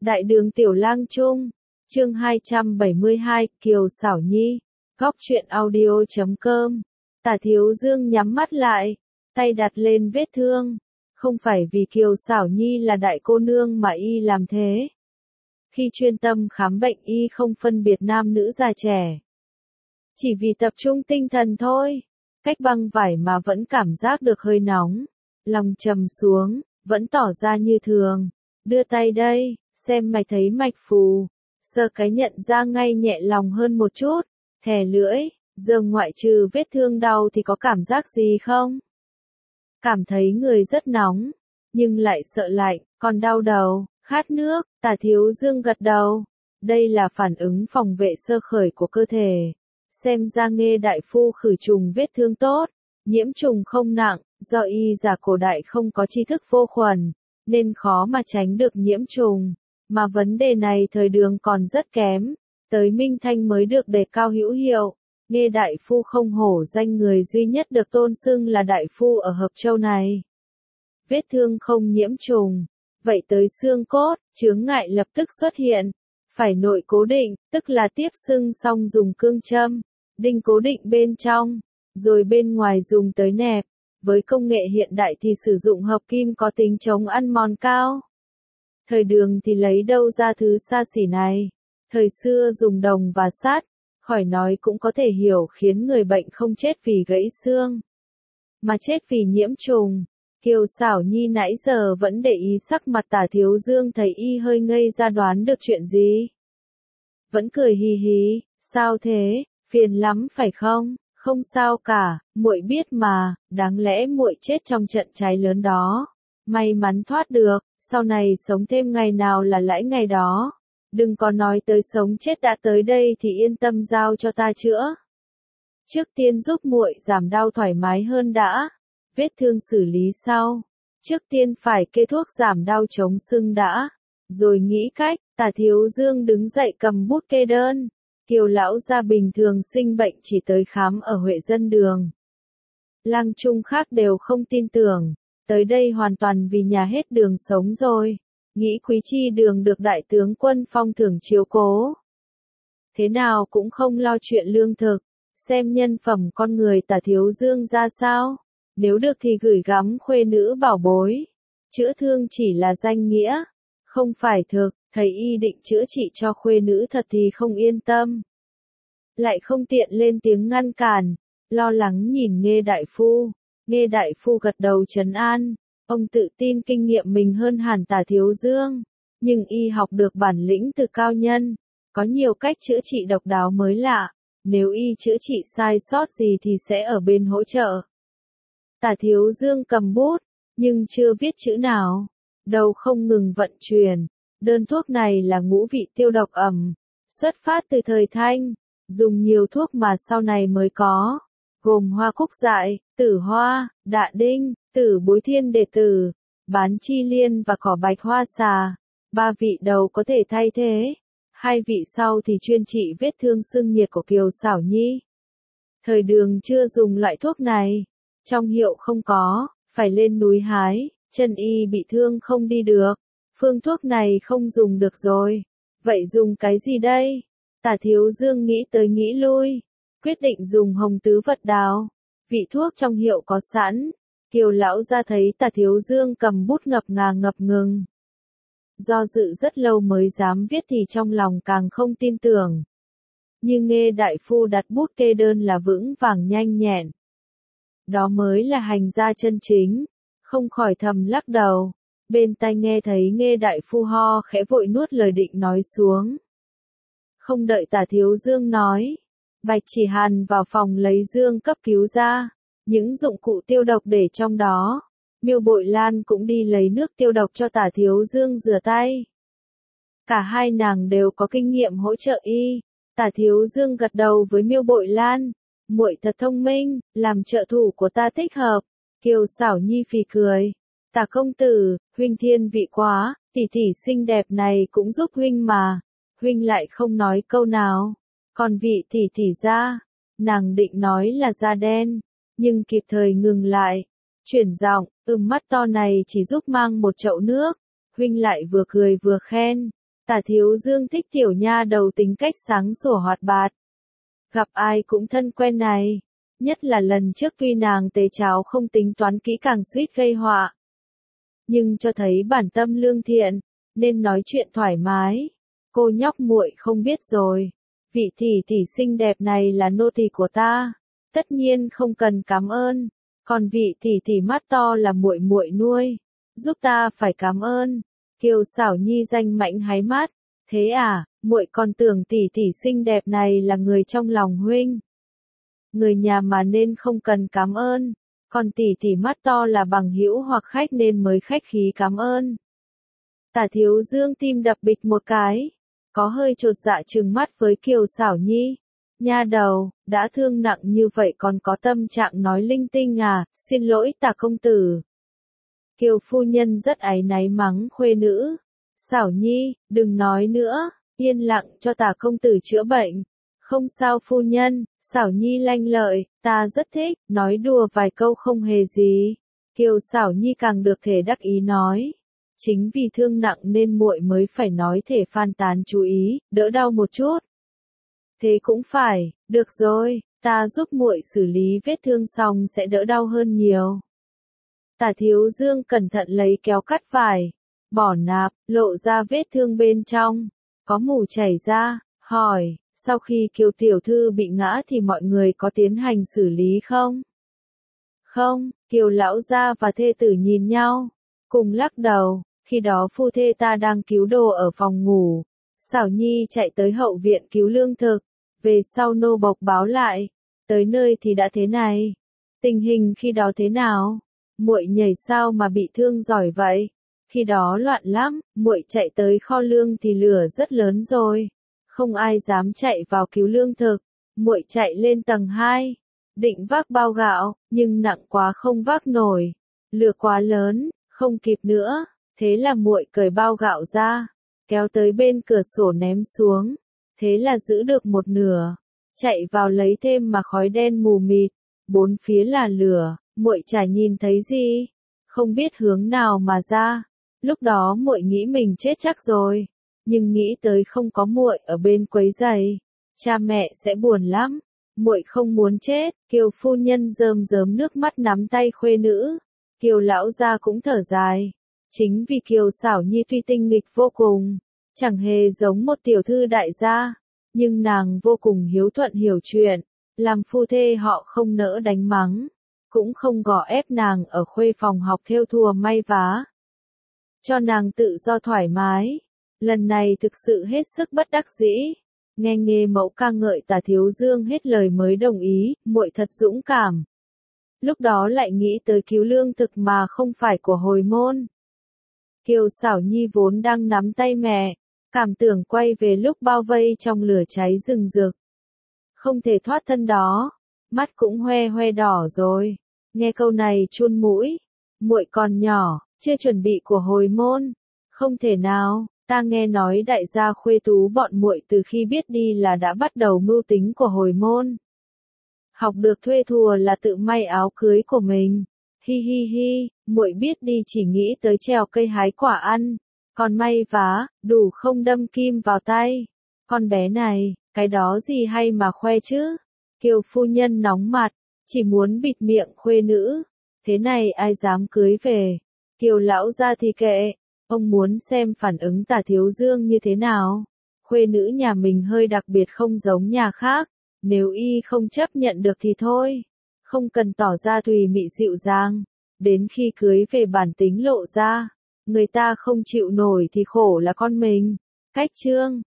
Đại đường Tiểu Lang Trung, chương 272, Kiều Xảo Nhi, Góc truyện audio.com. Tả Thiếu Dương nhắm mắt lại, tay đặt lên vết thương. Không phải vì Kiều Xảo Nhi là đại cô nương mà y làm thế. Khi chuyên tâm khám bệnh y không phân biệt nam nữ già trẻ. Chỉ vì tập trung tinh thần thôi. Cách băng vải mà vẫn cảm giác được hơi nóng. Lòng trầm xuống, vẫn tỏ ra như thường. Đưa tay đây, xem mày thấy mạch phù. Sơ cái nhận ra ngay nhẹ lòng hơn một chút. Thè lưỡi, giờ ngoại trừ vết thương đau thì có cảm giác gì không? Cảm thấy người rất nóng, nhưng lại sợ lạnh, còn đau đầu, khát nước. Tả Thiếu Dương gật đầu. Đây là phản ứng phòng vệ sơ khởi của cơ thể. Xem ra Nghê đại phu khử trùng vết thương tốt, nhiễm trùng không nặng, do y giả cổ đại không có tri thức vô khuẩn, nên khó mà tránh được nhiễm trùng. Mà vấn đề này thời Đường còn rất kém, tới Minh Thanh mới được đề cao hữu hiệu. Nghê đại phu không hổ danh người duy nhất được tôn xưng là đại phu ở Hợp Châu này. Vết thương không nhiễm trùng, vậy tới xương cốt, chướng ngại lập tức xuất hiện. Phải nội cố định, tức là tiếp xưng xong dùng cương châm, đinh cố định bên trong, rồi bên ngoài dùng tới nẹp. Với công nghệ hiện đại thì sử dụng hợp kim có tính chống ăn mòn cao. Thời Đường thì lấy đâu ra thứ xa xỉ này. Thời xưa dùng đồng và sắt, khỏi nói cũng có thể hiểu khiến người bệnh không chết vì gãy xương, mà chết vì nhiễm trùng. Kiều Xảo Nhi nãy giờ vẫn để ý sắc mặt Tả Thiếu Dương, thấy y hơi ngây ra đoán được chuyện gì. Vẫn cười hì hì, sao thế, phiền lắm phải không? Không sao cả, muội biết mà, đáng lẽ muội chết trong trận cháy lớn đó. May mắn thoát được, sau này sống thêm ngày nào là lãi ngày đó. Đừng có nói tới sống chết, đã tới đây thì yên tâm giao cho ta chữa. Trước tiên giúp muội giảm đau thoải mái hơn đã. Vết thương xử lý sau. Trước tiên phải kê thuốc giảm đau chống sưng đã. Rồi nghĩ cách. Tả Thiếu Dương đứng dậy cầm bút kê đơn. Kiều lão gia bình thường sinh bệnh chỉ tới khám ở Huệ Dân Đường. Lang Trung khác đều không tin tưởng. Tới đây hoàn toàn vì nhà hết Đường sống rồi. Nghĩ Quý Chi Đường được đại tướng quân phong thưởng chiếu cố. Thế nào cũng không lo chuyện lương thực. Xem nhân phẩm con người Tả Thiếu Dương ra sao. Nếu được thì gửi gắm khuê nữ bảo bối. Chữa thương chỉ là danh nghĩa, không phải thực. Thầy y định chữa trị cho khuê nữ thật thì không yên tâm. Lại không tiện lên tiếng ngăn cản, lo lắng nhìn Nghê đại phu. Nghê đại phu gật đầu trấn an. Ông tự tin kinh nghiệm mình hơn hẳn Tả Thiếu Dương. Nhưng y học được bản lĩnh từ cao nhân. Có nhiều cách chữa trị độc đáo mới lạ. Nếu y chữa trị sai sót gì thì sẽ ở bên hỗ trợ. Tả Thiếu Dương cầm bút, nhưng chưa viết chữ nào. Đầu không ngừng vận chuyển. Đơn thuốc này là ngũ vị tiêu độc ẩm. Xuất phát từ thời Thanh. Dùng nhiều thuốc mà sau này mới có. Gồm hoa cúc dại, tử hoa, đạ đinh, tử bối thiên đệ tử, bán chi liên và cỏ bạch hoa xà. 3 vị đầu có thể thay thế. 2 vị sau thì chuyên trị vết thương sưng nhiệt của Kiều Xảo Nhi. Thời Đường chưa dùng loại thuốc này. Trong hiệu không có, phải lên núi hái, chân y bị thương không đi được. Phương thuốc này không dùng được rồi. Vậy dùng cái gì đây? Tả Thiếu Dương nghĩ tới nghĩ lui. Quyết định dùng hồng tứ vật đào. Vị thuốc trong hiệu có sẵn. Kiều lão ra thấy Tả Thiếu Dương cầm bút ngập ngà ngập ngừng. Do dự rất lâu mới dám viết thì trong lòng càng không tin tưởng. Nhưng Nghê đại phu đặt bút kê đơn là vững vàng nhanh nhẹn. Đó mới là hành gia chân chính. Không khỏi thầm lắc đầu. Bên tai nghe thấy Nghê đại phu ho khẽ vội nuốt lời định nói xuống. Không đợi Tả Thiếu Dương nói. Bạch Chỉ Hàn vào phòng lấy dương cấp cứu ra. Những dụng cụ tiêu độc để trong đó. Miêu Bội Lan cũng đi lấy nước tiêu độc cho Tả Thiếu Dương rửa tay. Cả hai nàng đều có kinh nghiệm hỗ trợ y. Tả Thiếu Dương gật đầu với Miêu Bội Lan. Muội thật thông minh, làm trợ thủ của ta thích hợp. Kiều Xảo Nhi phì cười. Tả công tử, huynh thiên vị quá, tỷ tỷ xinh đẹp này cũng giúp huynh mà. Huynh lại không nói câu nào. Còn vị tỷ tỷ ra, nàng định nói là da đen, nhưng kịp thời ngừng lại. Chuyển giọng, mắt to này chỉ giúp mang một chậu nước. Huynh lại vừa cười vừa khen. Tả Thiếu Dương thích tiểu nha đầu tính cách sáng sủa hoạt bát. Gặp ai cũng thân quen này. Nhất là lần trước tuy nàng tế cháo không tính toán kỹ càng suýt gây họa. Nhưng cho thấy bản tâm lương thiện, nên nói chuyện thoải mái. Cô nhóc muội không biết rồi. Vị tỷ xinh đẹp này là nô tỳ của ta. Tất nhiên không cần cảm ơn. Còn vị tỷ mắt to là muội muội nuôi. Giúp ta phải cảm ơn. Kiều Xảo Nhi danh mãnh háy mắt. Thế à, muội còn tưởng tỷ xinh đẹp này là người trong lòng huynh. Người nhà mà nên không cần cảm ơn. Còn tỷ mắt to là bằng hữu hoặc khách nên mới khách khí cảm ơn. Tả Thiếu Dương tim đập bịch một cái. Có hơi chột dạ trừng mắt với Kiều Xảo Nhi. Nha đầu, đã thương nặng như vậy còn có tâm trạng nói linh tinh à, xin lỗi Tả công tử. Kiều phu nhân rất áy náy mắng khuê nữ. Xảo Nhi, đừng nói nữa, yên lặng cho Tả công tử chữa bệnh. Không sao phu nhân, Xảo Nhi lanh lợi, ta rất thích, nói đùa vài câu không hề gì. Kiều Xảo Nhi càng được thể đắc ý nói. Chính vì thương nặng nên muội mới phải nói thể phan tán chú ý, đỡ đau một chút. Thế cũng phải, được rồi, ta giúp muội xử lý vết thương xong sẽ đỡ đau hơn nhiều. Tả Thiếu Dương cẩn thận lấy kéo cắt vải, bỏ nạp, lộ ra vết thương bên trong, có mủ chảy ra, hỏi, sau khi Kiều tiểu thư bị ngã thì mọi người có tiến hành xử lý không? Không, Kiều lão gia và thê tử nhìn nhau, cùng lắc đầu, khi đó phu thê ta đang cứu đồ ở phòng ngủ. Xảo Nhi chạy tới hậu viện cứu lương thực, về sau nô bộc báo lại, tới nơi thì đã thế này. Tình hình khi đó thế nào? Muội nhảy sao mà bị thương giỏi vậy? Khi đó loạn lắm, muội chạy tới kho lương thì lửa rất lớn rồi, không ai dám chạy vào cứu lương thực. Muội chạy lên tầng 2, định vác bao gạo, nhưng nặng quá không vác nổi, lửa quá lớn, không kịp nữa, thế là muội cởi bao gạo ra, kéo tới bên cửa sổ ném xuống, thế là giữ được một nửa, chạy vào lấy thêm mà khói đen mù mịt, bốn phía là lửa, muội chả nhìn thấy gì, không biết hướng nào mà ra. Lúc đó muội nghĩ mình chết chắc rồi, nhưng nghĩ tới không có muội ở bên quấy rầy, cha mẹ sẽ buồn lắm. Muội không muốn chết. Kiều phu nhân rơm rớm nước mắt nắm tay khuê nữ. Kiều lão gia cũng thở dài. Chính vì Kiều Xảo Nhi tuy tinh nghịch vô cùng, chẳng hề giống một tiểu thư đại gia, nhưng nàng vô cùng hiếu thuận hiểu chuyện, làm phu thê họ không nỡ đánh mắng, cũng không gò ép nàng ở khuê phòng học thêu thùa may vá, cho nàng tự do thoải mái. Lần này thực sự hết sức bất đắc dĩ. Nghe Nghê mẫu ca ngợi Tả Thiếu Dương hết lời mới đồng ý, muội thật dũng cảm. Lúc đó lại nghĩ tới cứu lương thực mà không phải của hồi môn. Kiều Xảo Nhi vốn đang nắm tay mẹ, cảm tưởng quay về lúc bao vây trong lửa cháy rừng rực. Không thể thoát thân đó, mắt cũng hoe hoe đỏ rồi. Nghe câu này chun mũi, muội còn nhỏ, chưa chuẩn bị của hồi môn. Không thể nào, ta nghe nói đại gia Khuê Tú bọn muội từ khi biết đi là đã bắt đầu mưu tính của hồi môn. Học được thuê thùa là tự may áo cưới của mình. Hi hi hi, muội biết đi chỉ nghĩ tới trèo cây hái quả ăn, còn may vá, đủ không đâm kim vào tay. Con bé này, cái đó gì hay mà khoe chứ? Kiều phu nhân nóng mặt, chỉ muốn bịt miệng khuê nữ. Thế này ai dám cưới về? Kiều lão gia thì kệ, ông muốn xem phản ứng Tả Thiếu Dương như thế nào. Khuê nữ nhà mình hơi đặc biệt không giống nhà khác, nếu y không chấp nhận được thì thôi. Không cần tỏ ra tùy mị dịu dàng, đến khi cưới về bản tính lộ ra, người ta không chịu nổi thì khổ là con mình. Cách chương